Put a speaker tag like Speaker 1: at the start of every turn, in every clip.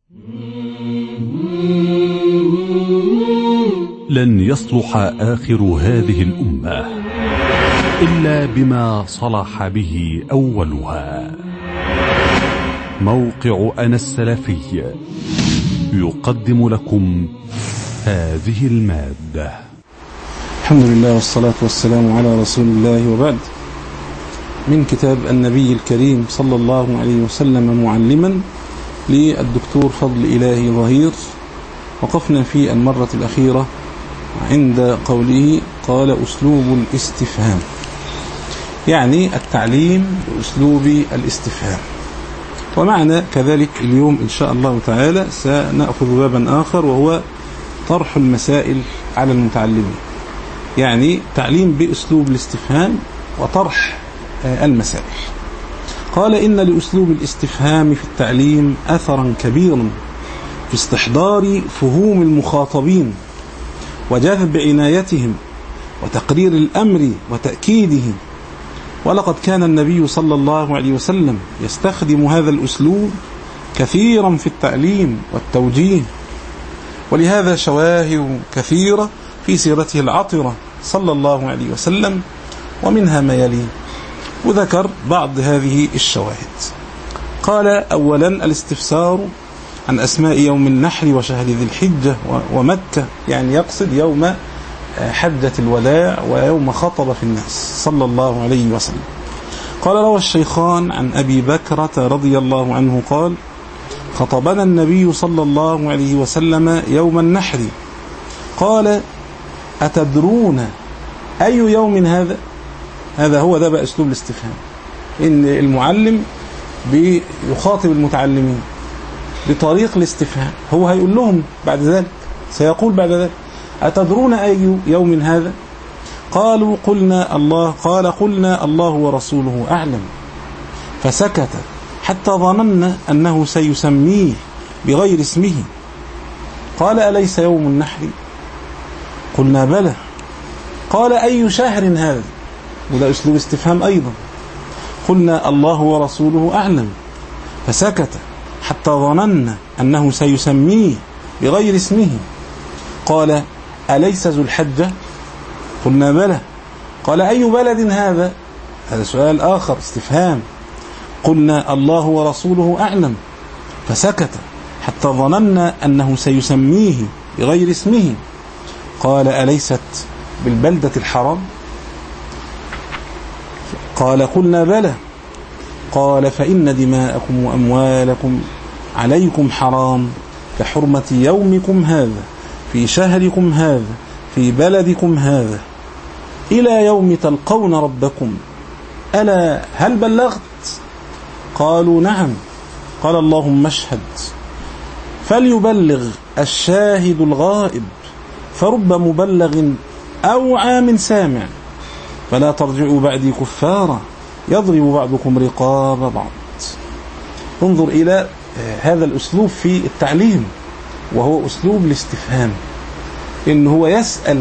Speaker 1: لن يصلح آخر هذه الأمة إلا بما صلح به أولها. موقع أنا السلفي يقدم لكم هذه المادة.
Speaker 2: الحمد لله والصلاة والسلام على رسول الله، وبعد. من كتاب النبي الكريم صلى الله عليه وسلم معلما للدكتور فضل إلهي ظهير. وقفنا في المرة الأخيرة عند قوله قال أسلوب الاستفهام، يعني التعليم بأسلوب الاستفهام. ومعنا كذلك اليوم إن شاء الله تعالى سنأخذ بابا آخر، وهو طرح المسائل على المتعلمين، يعني تعليم بأسلوب الاستفهام وطرح المسائل. قال إن لأسلوب الاستفهام في التعليم أثرا كبيرا في استحضار فهوم المخاطبين وجذب عنايتهم وتقرير الأمر وتأكيده. ولقد كان النبي صلى الله عليه وسلم يستخدم هذا الأسلوب كثيرا في التعليم والتوجيه، ولهذا شواهد كثيرة في سيرته العطرة صلى الله عليه وسلم، ومنها ما يلي، وذكر بعض هذه الشواهد. قال أولا الاستفسار عن أسماء يوم النحر وشهر ذي الحجة ومكة، يعني يقصد يوم حجة الوداع ويوم خطب في الناس صلى الله عليه وسلم. قال روى الشيخان عن أبي بكرة رضي الله عنه قال خطبنا النبي صلى الله عليه وسلم يوم النحر، قال أتدرون أي يوم هذا؟ هذا هو ده بقى أسلوب الاستفهام، إن المعلم بيخاطب المتعلمين بطريق الاستفهام. هو هيقول لهم بعد ذلك، سيقول بعد ذلك أتدرون أي يوم هذا؟ قالوا قلنا الله، قال قلنا الله ورسوله أعلم، فسكت حتى ظننا أنه سيسميه بغير اسمه. قال أليس يوم النحر؟ قلنا بلى. قال أي شهر هذا؟ وده أسلوب استفهام أيضا. قلنا الله ورسوله أعلم، فسكت حتى ظننا أنه سيسميه بغير اسمه. قال أليس ذو الحجة؟ قلنا بلى. قال أي بلد هذا؟ هذا سؤال آخر استفهام. قلنا الله ورسوله أعلم، فسكت حتى ظننا أنه سيسميه بغير اسمه. قال أليست بالبلدة الحرام؟ قال قلنا بلى. قال فإن دماءكم وأموالكم عليكم حرام كحرمة يومكم هذا في شهركم هذا في بلدكم هذا إلى يوم تلقون ربكم، ألا هل بلغت؟ قالوا نعم. قال اللهم اشهد، فليبلغ الشاهد الغائب، فرب مبلغ أوعى من سامع، فلا ترجعوا بعدي كفارا يضرب بعضكم رقاب بعض. انظر إلى هذا الأسلوب في التعليم، وهو أسلوب الاستفهام، إن هو يسأل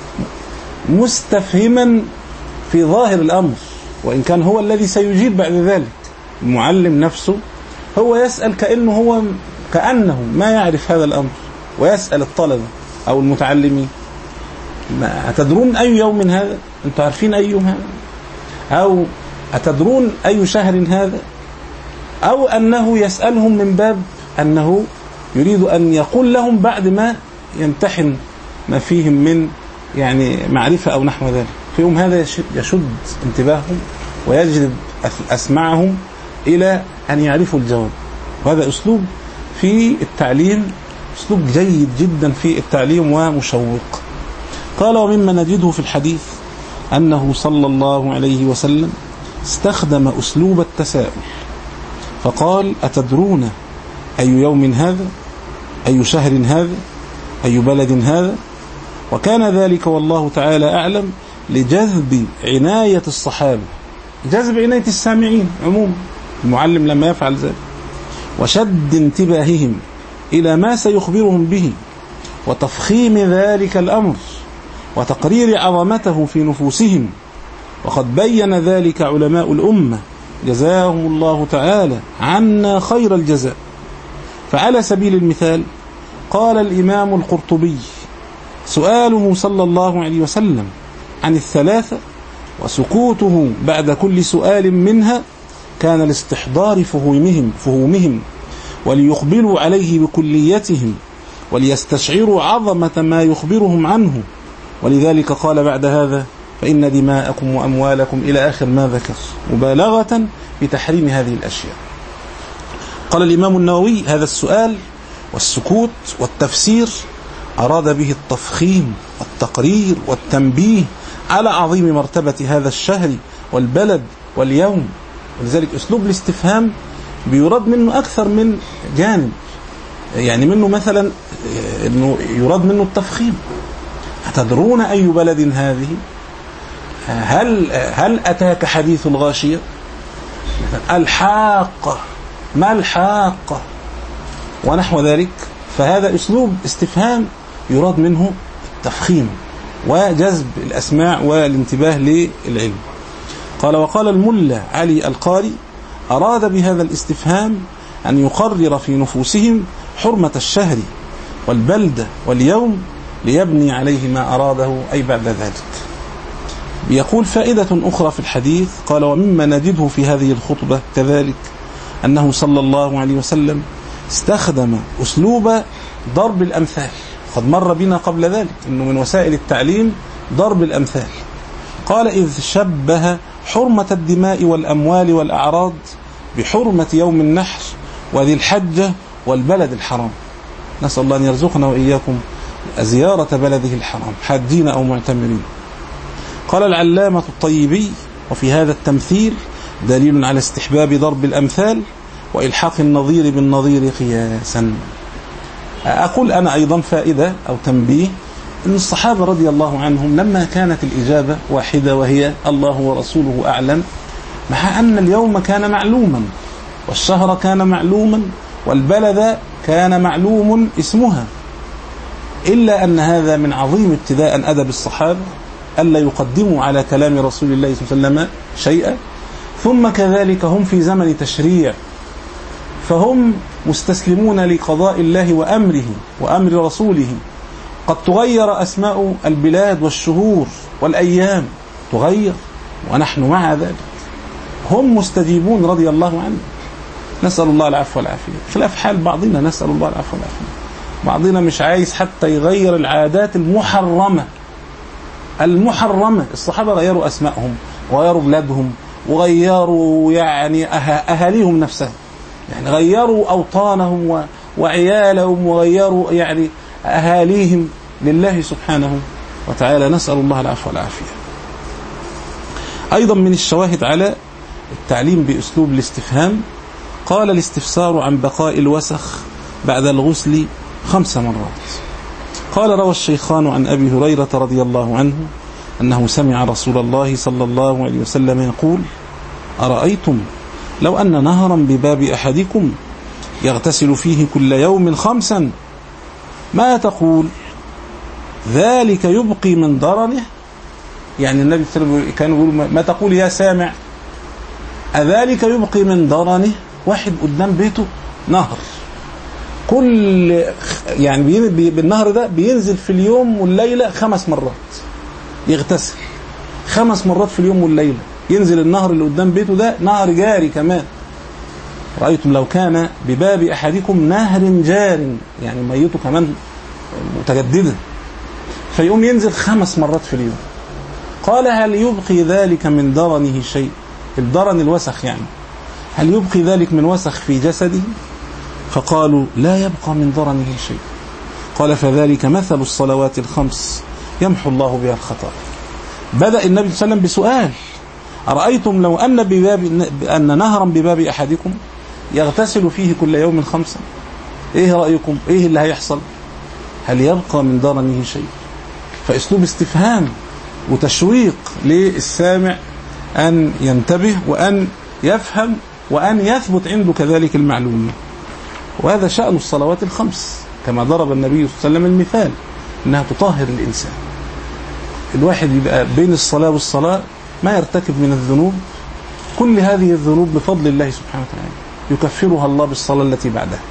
Speaker 2: مستفهما في ظاهر الأمر، وإن كان هو الذي سيجيب بعد ذلك. المعلم نفسه هو يسأل كأنه ما يعرف هذا الأمر، ويسأل الطلبة أو المتعلمين أتدرون أي يوم هذا؟ أنتم عارفين أي يوم هذا؟ أو أتدرون أي شهر هذا؟ أو أنه يسألهم من باب أنه يريد أن يقول لهم بعد ما يمتحن ما فيهم من يعني معرفة أو نحو ذلك. في يوم هذا يشد انتباههم ويجذب أسماعهم إلى أن يعرفوا الجواب. وهذا أسلوب في التعليم، أسلوب جيد جدا في التعليم ومشوق. قال ومما نجده في الحديث أنه صلى الله عليه وسلم استخدم أسلوب التساؤل، فقال أتدرون أي يوم هذا؟ أي شهر هذا؟ أي بلد هذا؟ وكان ذلك والله تعالى أعلم لجذب عناية الصحابة، جذب عناية السامعين عموما، المعلم لما يفعل ذلك، وشد انتباههم إلى ما سيخبرهم به، وتفخيم ذلك الأمر، وتقرير عظمته في نفوسهم. وقد بين ذلك علماء الأمة جزاهم الله تعالى عنا خير الجزاء، فعلى سبيل المثال قال الإمام القرطبي: سؤاله صلى الله عليه وسلم عن الثلاثة وسكوته بعد كل سؤال منها كان لاستحضار فهومهم وليقبلوا عليه بكليتهم وليستشعروا عظمة ما يخبرهم عنه، ولذلك قال بعد هذا: فإن دماءكم وأموالكم إلى آخر ما ذكر، مبالغة بتحريم هذه الأشياء. قال الإمام النووي: هذا السؤال والسكوت والتفسير أراد به التفخيم والتقرير والتنبيه على عظيم مرتبة هذا الشهر والبلد واليوم. ولذلك أسلوب الاستفهام بيراد منه أكثر من جانب، يعني منه مثلا إنه يراد منه التفخيم. أتدرون أي بلد هذه؟ هل أتاك حديث الغاشية؟ الحاقة، ما الحاقة؟ ونحو ذلك. فهذا أسلوب استفهام يراد منه التفخيم وجذب الأسماع والانتباه للعلم. قال: وقال الملا علي القاري: أراد بهذا الاستفهام أن يقرر في نفوسهم حرمة الشهر والبلدة واليوم ليبني عليه ما أراده أي بعد ذلك. يقول: فائدة أخرى في الحديث، قال: ومما نجده في هذه الخطبة كذلك أنه صلى الله عليه وسلم استخدم أسلوب ضرب الأمثال. قد مر بنا قبل ذلك أنه من وسائل التعليم ضرب الأمثال. قال: إذ شبه حرمة الدماء والأموال والأعراض بحرمة يوم النحر وذي الحجة والبلد الحرام. نسأل الله أن يرزقنا وإياكم زيارة بلده الحرام حاجين أو معتمرين. قال العلامة الطيبي: وفي هذا التمثيل دليل على استحباب ضرب الأمثال وإلحاق النظير بالنظير قياسا. أقول أنا أيضا فائدة أو تنبيه، أن الصحابة رضي الله عنهم لما كانت الإجابة واحدة وهي الله ورسوله أعلم، مع أن اليوم كان معلوما والشهر كان معلوما والبلد كان معلوم اسمها، إلا أن هذا من عظيم ابتداء أدب الصحابة ألا يقدموا على كلام رسول الله صلى الله عليه وسلم شيئا. ثم كذلك هم في زمن تشريع، فهم مستسلمون لقضاء الله وأمره وأمر رسوله. قد تغير أسماء البلاد والشهور والأيام، تغير، ونحن مع ذلك هم مستجيبون رضي الله عنه. نسأل الله العفو والعافية، خلاف حال بعضنا، نسأل الله العفو والعافية. بعضنا مش عايز حتى يغير العادات المحرمة. الصحابة غيروا أسمائهم وغيروا بلادهم وغيروا يعني أهاليهم نفسها، يعني غيروا أوطانهم وعيالهم وغيروا يعني أهاليهم لله سبحانه وتعالى. نسأل الله العفو والعافية. أيضا من الشواهد على التعليم بأسلوب الاستفهام، قال: الاستفسار عن بقاء الوسخ بعد الغسل 5 مرات. قال: روى الشيخان عن أبي هريرة رضي الله عنه أنه سمع رسول الله صلى الله عليه وسلم يقول: أرأيتم لو أن نهرا بباب أحدكم يغتسل فيه كل يوم 5 ما تقول؟ ذلك يبقي من ضرنه. يعني النبي صلى الله عليه وسلم كان يقول: ما تقول يا سامع؟ أذلك يبقي من ضرنه؟ واحد قدام بيته نهر، كل يعني بالنهر ده بينزل في اليوم والليلة 5 مرات، يغتسل 5 مرات في اليوم والليلة، ينزل النهر اللي قدام بيته ده نهر جاري كمان. رأيتم لو كان بباب أحدكم نهر جار، يعني ميته كمان متجددة، فيقوم ينزل 5 مرات في اليوم. قال: هل يبقي ذلك من درنه شيء؟ الدرن الوسخ يعني، هل يبقي ذلك من وسخ في جسده؟ فقالوا: لا يبقى من درنه شيء. قال: فذلك مثل الصلوات ال5 يمحو الله بها الخطايا. بدأ النبي صلى الله عليه وسلم بسؤال: أرأيتم لو أن نهرا بباب أحدكم يغتسل فيه كل يوم 5، إيه رأيكم؟ إيه اللي هيحصل؟ هل يبقى من درنه شيء؟ فأسلوب استفهام وتشويق للسامع أن ينتبه وأن يفهم وأن يثبت عنده كذلك المعلومة. وهذا شأن الصلوات ال5 كما ضرب النبي صلى الله عليه وسلم المثال، أنها تطهر الإنسان. الواحد يبقى بين الصلاة والصلاة ما يرتكب من الذنوب، كل هذه الذنوب بفضل الله سبحانه وتعالى يكفرها الله بالصلاة التي بعدها.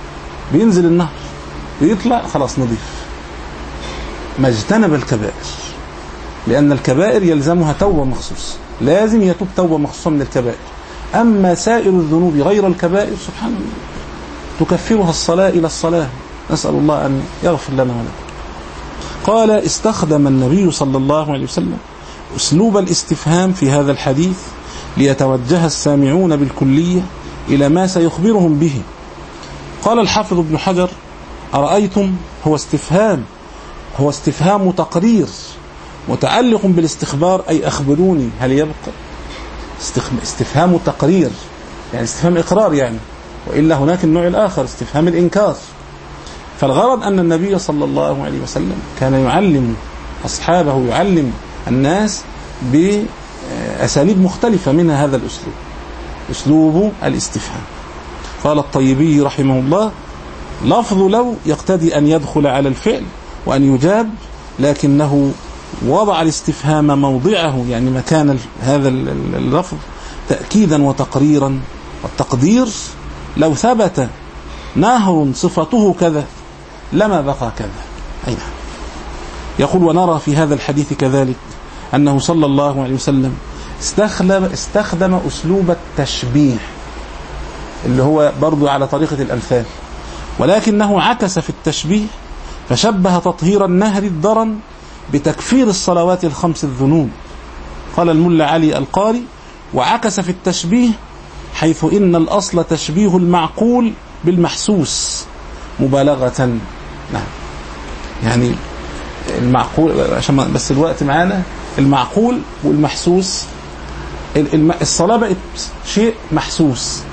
Speaker 2: بينزل النهر ويطلع خلاص نظيف، ما اجتنب الكبائر، لأن الكبائر يلزمها توبة مخصوص، لازم يتوب توبة مخصوصة من الكبائر. أما سائر الذنوب غير الكبائر سبحان الله تكفرها الصلاة إلى الصلاة، نسأل الله أن يغفر لنا ولكم. قال استخدم النبي صلى الله عليه وسلم أسلوب الاستفهام في هذا الحديث ليتوجه السامعون بالكلية إلى ما سيخبرهم به. قال الحافظ ابن حجر أرأيتم هو استفهام تقرير متعلق بالاستخبار، أي أخبروني هل يبقى. استفهام تقرير يعني استفهام إقرار يعني، وإلا هناك النوع الآخر استفهام الإنكار. فالغرض أن النبي صلى الله عليه وسلم كان يعلم أصحابه، يعلم الناس بأساليب مختلفة، منها هذا الأسلوب، أسلوب الاستفهام. قال الطيبي رحمه الله لفظ لو يقتضي أن يدخل على الفعل وأن يجاب، لكنه وضع الاستفهام موضعه، يعني مكان هذا اللفظ، تأكيدا وتقريرا. والتقدير لو ثبت نهر صفته كذا لما بقى كذا. أي نعم. يقول ونرى في هذا الحديث كذلك أنه صلى الله عليه وسلم استخدم أسلوب التشبيه اللي هو برضو على طريقة الأمثال، ولكنه عكس في التشبيه فشبه تطهير النهر الدرن بتكفير الصلوات الخمس الذنوب. قال الملا علي القاري وعكس في التشبيه حيث إن الأصل تشبيه المعقول بالمحسوس مبالغة. نعم، يعني المعقول عشان بس الوقت معانا، المعقول والمحسوس. الصلاة بقت شيء محسوس،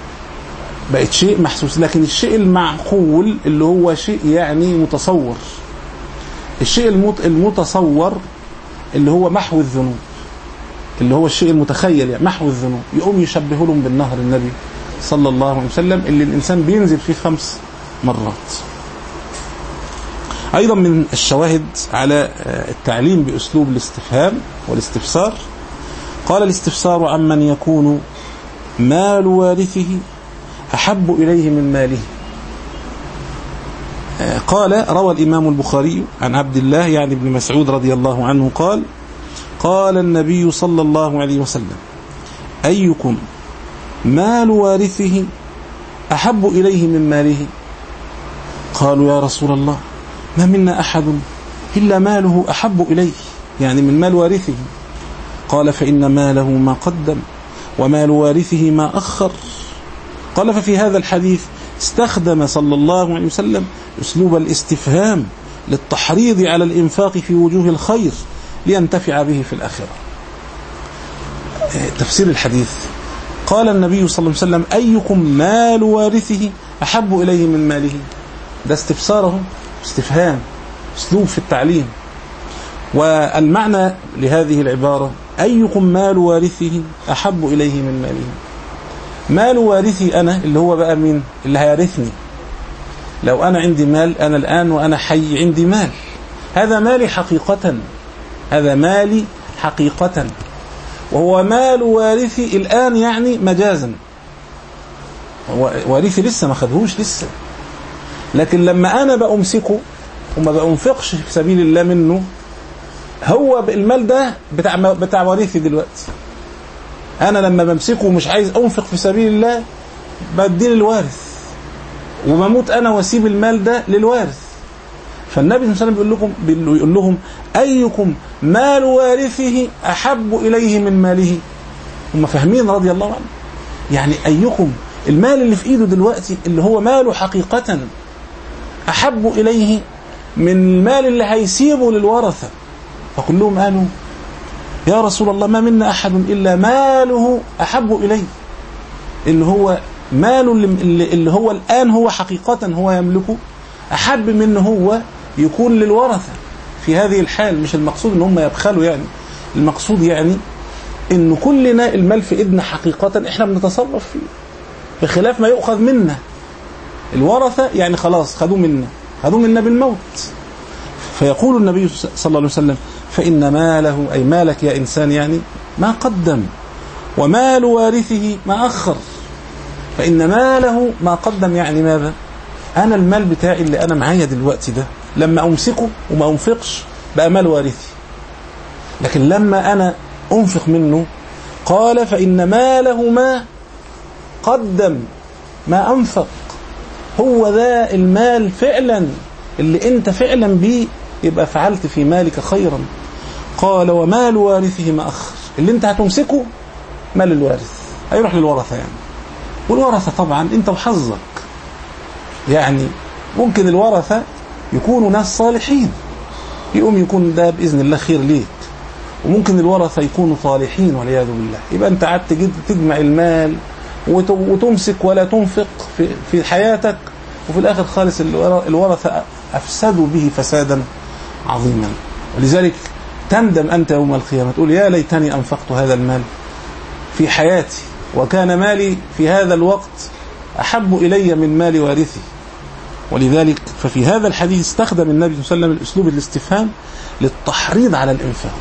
Speaker 2: لكن الشيء المعقول اللي هو شيء يعني متصور، الشيء المتصور اللي هو محو الذنوب، اللي هو الشيء المتخيل يعني محو الذنوب، يقوم يشبه لهم بالنهر النبي صلى الله عليه وسلم اللي الإنسان بينزل فيه 5 مرات. أيضا من الشواهد على التعليم بأسلوب الاستفهام والاستفسار، قال الاستفسار عمن يكون مال وارثه أحب إليه من ماله. قال روى الإمام البخاري عن عبد الله يعني ابن مسعود رضي الله عنه قال قال النبي صلى الله عليه وسلم أيكم مال وارثه أحب إليه من ماله؟ قالوا يا رسول الله ما منا أحد إلا ماله أحب إليه، يعني من مال وارثه. قال فإن ماله ما قدم ومال وارثه ما أخر. قال ففي هذا الحديث استخدم صلى الله عليه وسلم أسلوب الاستفهام للتحريض على الإنفاق في وجوه الخير لينتفع به في الآخرة. تفسير الحديث قال النبي صلى الله عليه وسلم أيكم مال وارثه أحب إليه من ماله، ده استفساره استفهام، أسلوب في التعليم. والمعنى لهذه العبارة أيكم مال وارثه أحب إليه من ماله. مال وارثي أنا اللي هو بقى مين اللي هيرثني. لو أنا عندي مال، أنا الآن وأنا حي عندي مال، هذا مالي حقيقة، هذا مالي حقيقة، وهو مال وارثي الآن يعني مجازا، وارثي لسه ما خدهوش لسه، لكن لما أنا بأمسكه وما بأنفقش في سبيل الله منه، هو المال ده بتاع وارثي دلوقتي. أنا لما بمسكه ومش عايز أنفق في سبيل الله بديه للوارث، وبموت أنا واسيب المال ده للوارث. فالنبي صلى الله عليه وسلم بيقول لهم أيكم مال وارثه أحب إليه من ماله. هم فاهمين رضي الله عنه، يعني أيكم المال اللي في إيده دلوقتي اللي هو ماله حقيقة أحب إليه من المال اللي هيسيبه للورثة. فكلهم قالوا يا رسول الله ما منا أحد إلا ماله أحب إليه، اللي هو ماله اللي هو الآن هو حقيقة هو يملكه أحب من هو يكون للورثة في هذه الحال. مش المقصود إن هم يبخلوا، يعني المقصود يعني إن كلنا المال في إيدنا حقيقة إحنا بنتصرف فيه، بخلاف ما يؤخذ منا الورثة، يعني خلاص خدوا منا بالموت. فيقول النبي صلى الله عليه وسلم فإن ماله أي مالك يا إنسان يعني ما قدم، ومال وارثه ما أخر. فإن ماله ما قدم يعني ماذا؟ أنا المال بتاعي اللي أنا معايا دلوقتي ده لما أمسكه وما أنفقش بقى مال وارثي، لكن لما أنا أنفق منه قال فإن ماله ما قدم ما أنفق، هو ذا المال فعلا اللي أنت فعلا بيه يبقى فعلت في مالك خيرا. قال ومال وارثه ما أخر، اللي أنت هتمسكه مال الوارث هيروح للورثة يعني، والورثة طبعا أنت وحظك، يعني ممكن الورثة يكونوا ناس صالحين يقوم يكون ده بإذن الله خير ليك، وممكن الورثة يكونوا صالحين والعياذ بالله، يبقى أنت قعدت تجمع المال وتمسك ولا تنفق في حياتك، وفي الآخر خالص الورثة أفسدوا به فسادا عظيما. ولذلك تندم أنت يوم القيامة تقول يا ليتني أنفقت هذا المال في حياتي وكان مالي في هذا الوقت أحب إلي من مال وارثي. ولذلك ففي هذا الحديث استخدم النبي صلى الله عليه وسلم الأسلوب الاستفهام للتحريض على الإنفاق.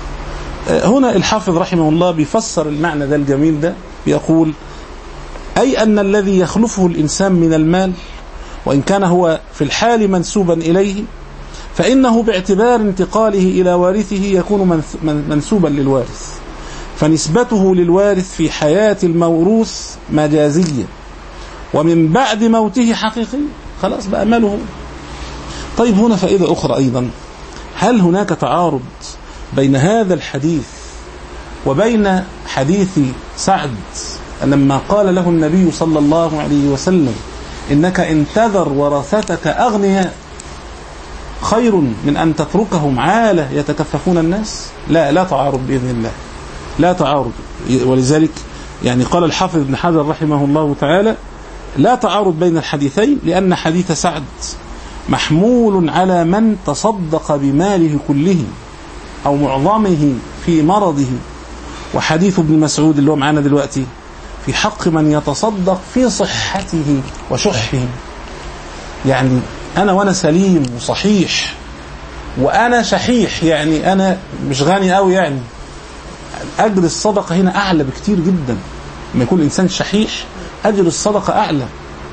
Speaker 2: هنا الحافظ رحمه الله بيفسر المعنى ده الجميل ده، بيقول أي أن الذي يخلفه الإنسان من المال وإن كان هو في الحال منسوبا إليه فإنه باعتبار انتقاله إلى وارثه يكون منسوبا للوارث، فنسبته للوارث في حياة الموروث مجازية ومن بعد موته حقيقي، خلاص بقى ماله. طيب هنا فائدة أخرى أيضا، هل هناك تعارض بين هذا الحديث وبين حديث سعد لما قال له النبي صلى الله عليه وسلم إنك إن تذر ورثتك أغنياء خير من أن تتركهم عالة يتكففون الناس؟ لا تعارض بإذن الله، لا تعارض. ولذلك يعني قال الحافظ ابن حجر رحمه الله تعالى لا تعارض بين الحديثين، لأن حديث سعد محمول على من تصدق بماله كله أو معظمه في مرضه، وحديث ابن مسعود اللي هو معانا دلوقتي في حق من يتصدق في صحته وشحه. يعني أنا وأنا سليم وصحيح وأنا شحيح، يعني أنا مش غني قوي، يعني أجر الصدقة هنا أعلى بكتير جدا. لما يكون الإنسان شحيح أجر الصدقة أعلى.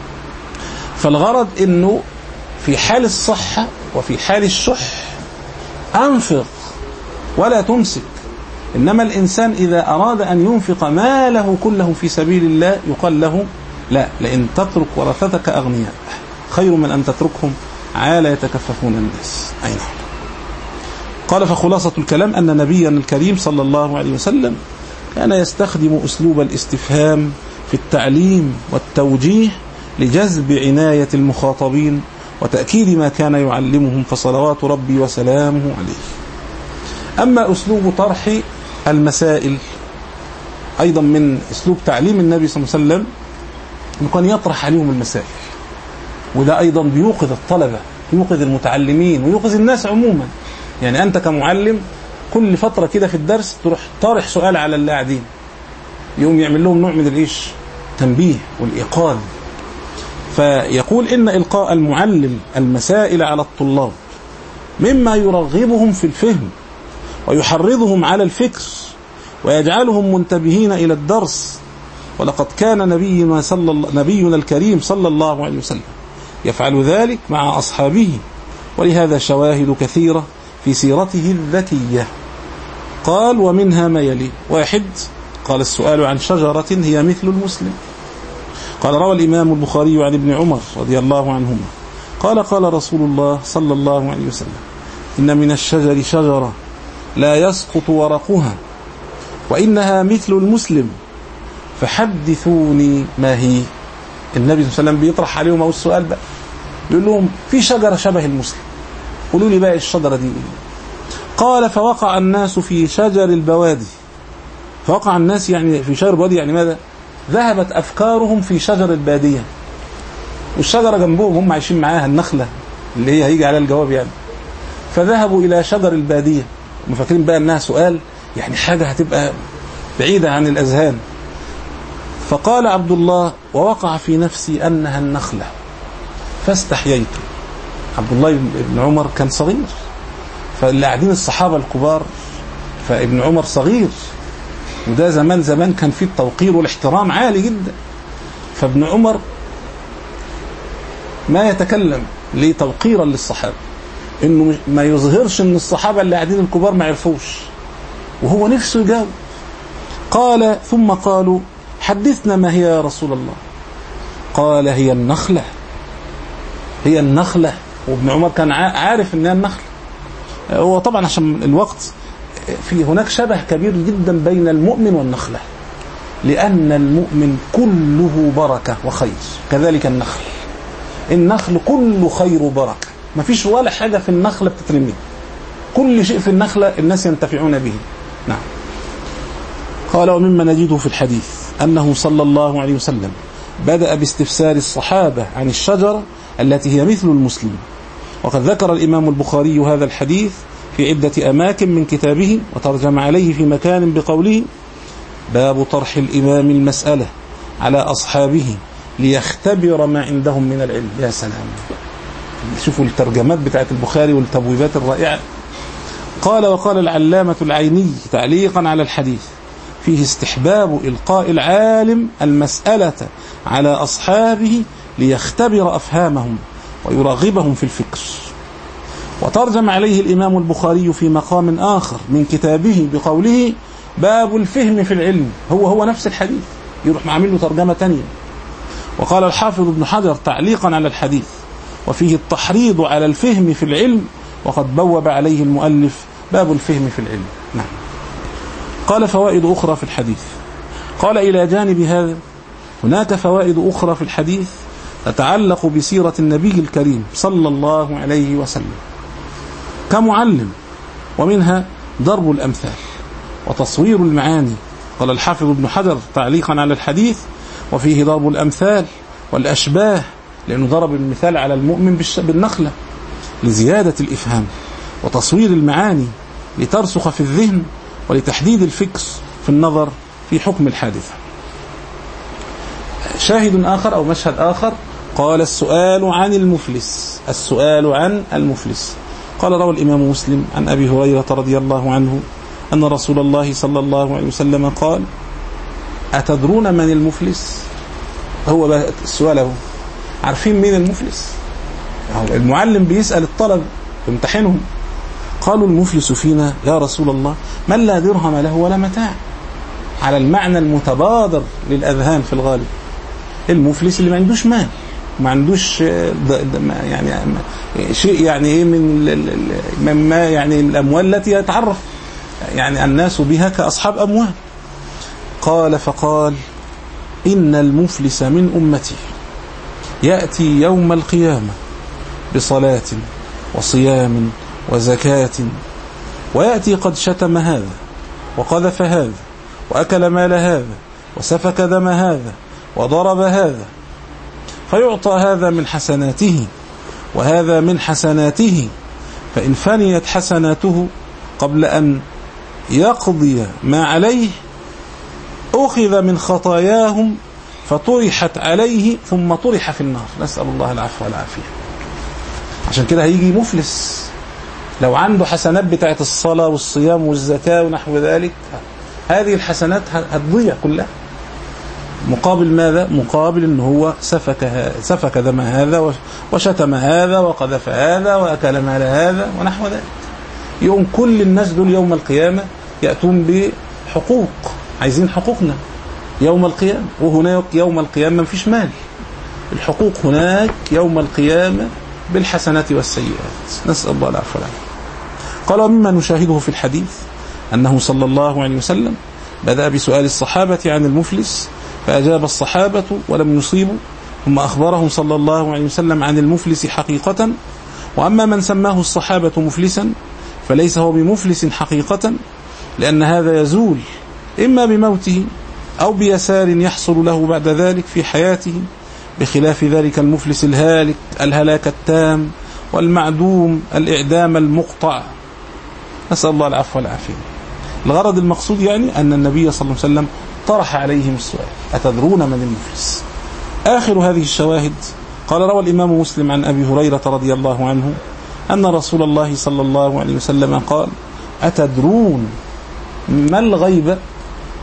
Speaker 2: فالغرض إنه في حال الصحة وفي حال الشح أنفق ولا تمسك، إنما الإنسان إذا أراد أن ينفق ماله كله في سبيل الله يقال له لا، لأن تترك ورثتك أغنياء خير من أن تتركهم عالة يتكففون الناس. أي نعم. قال فخلاصة الكلام أن نبينا الكريم صلى الله عليه وسلم كان يستخدم أسلوب الاستفهام في التعليم والتوجيه لجذب عناية المخاطبين وتأكيد ما كان يعلمهم، فصلوات ربي وسلامه عليه. أما أسلوب طرح المسائل أيضا من أسلوب تعليم النبي صلى الله عليه وسلم أنه كان يطرح عليهم المسائل، وده أيضا بيوقظ الطلبة، يوقظ المتعلمين ويوقظ الناس عموما. يعني أنت كمعلم كل فترة كده في الدرس تروح طارح سؤال على اللي قاعدين، يقوم يعمل لهم نوع من تنبيه والإيقاظ. فيقول إن إلقاء المعلم المسائل على الطلاب مما يرغبهم في الفهم ويحرضهم على الفكر ويجعلهم منتبهين إلى الدرس. ولقد كان نبينا الكريم صلى الله عليه وسلم يفعل ذلك مع أصحابه، ولهذا شواهد كثيرة في سيرته الذكية. قال ومنها ما يلي: 1. قال السؤال عن شجرة هي مثل المسلم. قال روى الإمام البخاري عن ابن عمر رضي الله عنهما قال قال رسول الله صلى الله عليه وسلم: إن من الشجر شجرة لا يسقط ورقها وإنها مثل المسلم فحدثوني ما هي. النبي صلى الله عليه وسلم بيطرح عليهم أو السؤال بقى، يقول لهم في شجرة شبه المسلم، قولوا لي بقى الشجرة دي إيه؟ قال فوقع الناس في شجر البوادي. فوقع الناس يعني في شجر البوادي، يعني ماذا؟ ذهبت أفكارهم في شجر البادية، والشجرة جنبهم هم عايشين معاها النخلة اللي هي هيجي عليها الجواب يعني. فذهبوا إلى شجر البادية مفكرين بقى أنها سؤال، يعني حاجة هتبقى بعيدة عن الأذهان. فقال عبد الله: ووقع في نفسي أنها النخلة فاستحييت. عبد الله بن عمر كان صغير، فاللي قاعدين الصحابة الكبار، فابن عمر صغير، وده زمان كان فيه التوقير والاحترام عالي جدا. فابن عمر ما يتكلم لتوقيرا للصحابة، إنه ما يظهرش إن الصحابة اللي قاعدين الكبار ما يعرفوش، وهو نفسه يجاوب. قال ثم قالوا حدثنا ما هي يا رسول الله؟ قال هي النخلة، هي النخلة. وابن عمر كان عارف إنها النخلة. هو طبعا عشان الوقت، في هناك شبه كبير جدا بين المؤمن والنخلة، لأن المؤمن كله بركة وخير، كذلك النخل. النخل كله خير وبركة، ما فيش ولا حاجة في النخلة بتترمي، كل شيء في النخلة الناس ينتفعون به. نعم. قال ومما نجده في الحديث أنه صلى الله عليه وسلم بدأ باستفسار الصحابة عن الشجرة التي هي مثل المسلم. وقد ذكر الإمام البخاري هذا الحديث في عدة أماكن من كتابه، وترجم عليه في مكان بقوله باب طرح الإمام المسألة على أصحابه ليختبر ما عندهم من العلم. يا سلام، شوفوا الترجمات بتاعت البخاري والتبويبات الرائعة. قال وقال العلامة العيني تعليقا على الحديث فيه استحباب إلقاء العالم المسألة على أصحابه ليختبر أفهامهم ويرغبهم في الفكر. وترجم عليه الإمام البخاري في مقام آخر من كتابه بقوله باب الفهم في العلم، هو نفس الحديث، يروح معمل له ترجمة تانية. وقال الحافظ ابن حجر تعليقا على الحديث وفيه التحريض على الفهم في العلم، وقد بوب عليه المؤلف باب الفهم في العلم. نعم. قال فوائد أخرى في الحديث. قال إلى جانب هذا هناك فوائد أخرى في الحديث تتعلق بسيرة النبي الكريم صلى الله عليه وسلم كمعلم، ومنها ضرب الأمثال وتصوير المعاني. قال الحافظ ابن حجر تعليقا على الحديث وفيه ضرب الأمثال والأشباه، لأنه ضرب المثال على المؤمن بالنخلة لزيادة الإفهام، وتصوير المعاني لترسخ في الذهن ولتحديد الفكر في النظر في حكم الحادثة. شاهد آخر أو مشهد آخر، قال السؤال عن المفلس، السؤال عن المفلس. قال روى الإمام مسلم عن أبي هريرة رضي الله عنه أن رسول الله صلى الله عليه وسلم قال أتدرون من المفلس؟ هو بقى السؤال هو، عارفين مين المفلس؟ المعلم بيسأل الطلب يمتحنهم. قالوا المفلس فينا يا رسول الله من لا درهم له ولا متاع، على المعنى المتبادر للأذهان في الغالب. المفلس اللي ما عندوش مال، ما عندوش يعني شيء يعني ايه من ما يعني الأموال التي يتعرف يعني الناس بها كأصحاب أموال. قال فقال إن المفلس من أمتي يأتي يوم القيامة بصلاة وصيام وزكاة، ويأتي قد شتم هذا وقذف هذا وأكل مال هذا وسفك دم هذا وضرب هذا، فيعطى هذا من حسناته وهذا من حسناته، فإن فنيت حسناته قبل أن يقضي ما عليه أخذ من خطاياهم فطرحت عليه ثم طرح في النار، نسأل الله العفو والعافية. عشان كده هيجي مفلس لو عنده حسنات بتاعت الصلاة والصيام والزكاة ونحو ذلك، هذه الحسنات هتضيع كلها، مقابل ماذا؟ مقابل ان هو سفك دم هذا وشتم هذا وقذف هذا وأكل مال هذا ونحو ذلك. يوم كل الناس دول يوم القيامة يأتون بحقوق، عايزين حقوقنا يوم القيامة، وهناك يوم القيامة مفيش مال، الحقوق هناك يوم القيامة بالحسنات والسيئات، نسأل الله العفو والعافية. قال ومما نشاهده في الحديث أنه صلى الله عليه وسلم بدأ بسؤال الصحابة عن المفلس فأجاب الصحابة ولم يصيبوا، ثم أخبرهم صلى الله عليه وسلم عن المفلس حقيقة. وأما من سماه الصحابة مفلسا فليس هو بمفلس حقيقة، لأن هذا يزول إما بموته أو بيسار يحصل له بعد ذلك في حياته، بخلاف ذلك المفلس الهالك الهلاك التام والمعدوم الإعدام المقطع، نسأل الله العفو والعافية. الغرض المقصود يعني أن النبي صلى الله عليه وسلم طرح عليهم السؤال أتدرون من المفلس. آخر هذه الشواهد قال روى الإمام مسلم عن أبي هريرة رضي الله عنه أن رسول الله صلى الله عليه وسلم قال أتدرون ما الغيبة؟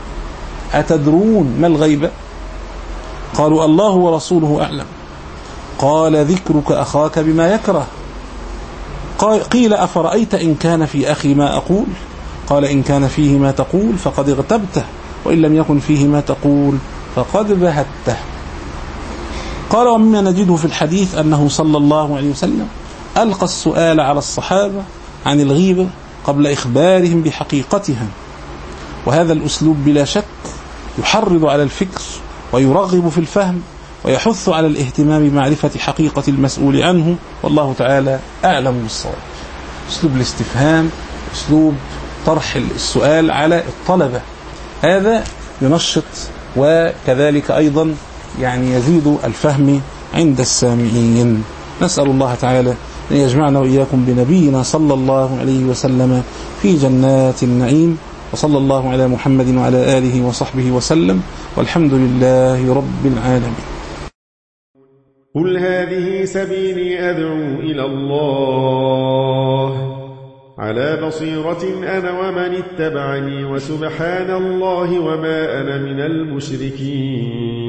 Speaker 2: أتدرون ما الغيبة؟ قالوا الله ورسوله أعلم. قال ذكرك أخاك بما يكره. قيل أفرأيت إن كان في أخي ما أقول؟ قال إن كان فيه ما تقول فقد اغتبته، وإن لم يكن فيه ما تقول فقد بهته. قال ومما نجده في الحديث أنه صلى الله عليه وسلم ألقى السؤال على الصحابة عن الغيبة قبل إخبارهم بحقيقتها، وهذا الأسلوب بلا شك يحرض على الفكر ويرغب في الفهم ويحث على الاهتمام بمعرفة حقيقة المسؤول عنه، والله تعالى أعلم بالصواب. أسلوب الاستفهام، أسلوب طرح السؤال على الطلبة، هذا ينشط وكذلك أيضا يزيد الفهم عند السامعين. نسأل الله تعالى أن يجمعنا وإياكم بنبينا صلى الله عليه وسلم في جنات النعيم، وصلى الله على محمد وعلى آله وصحبه وسلم، والحمد لله رب العالمين.
Speaker 3: قل هذه سبيلي أدعو إلى الله على بصيرة أنا ومن اتبعني، وسبحان الله وما أنا من المشركين.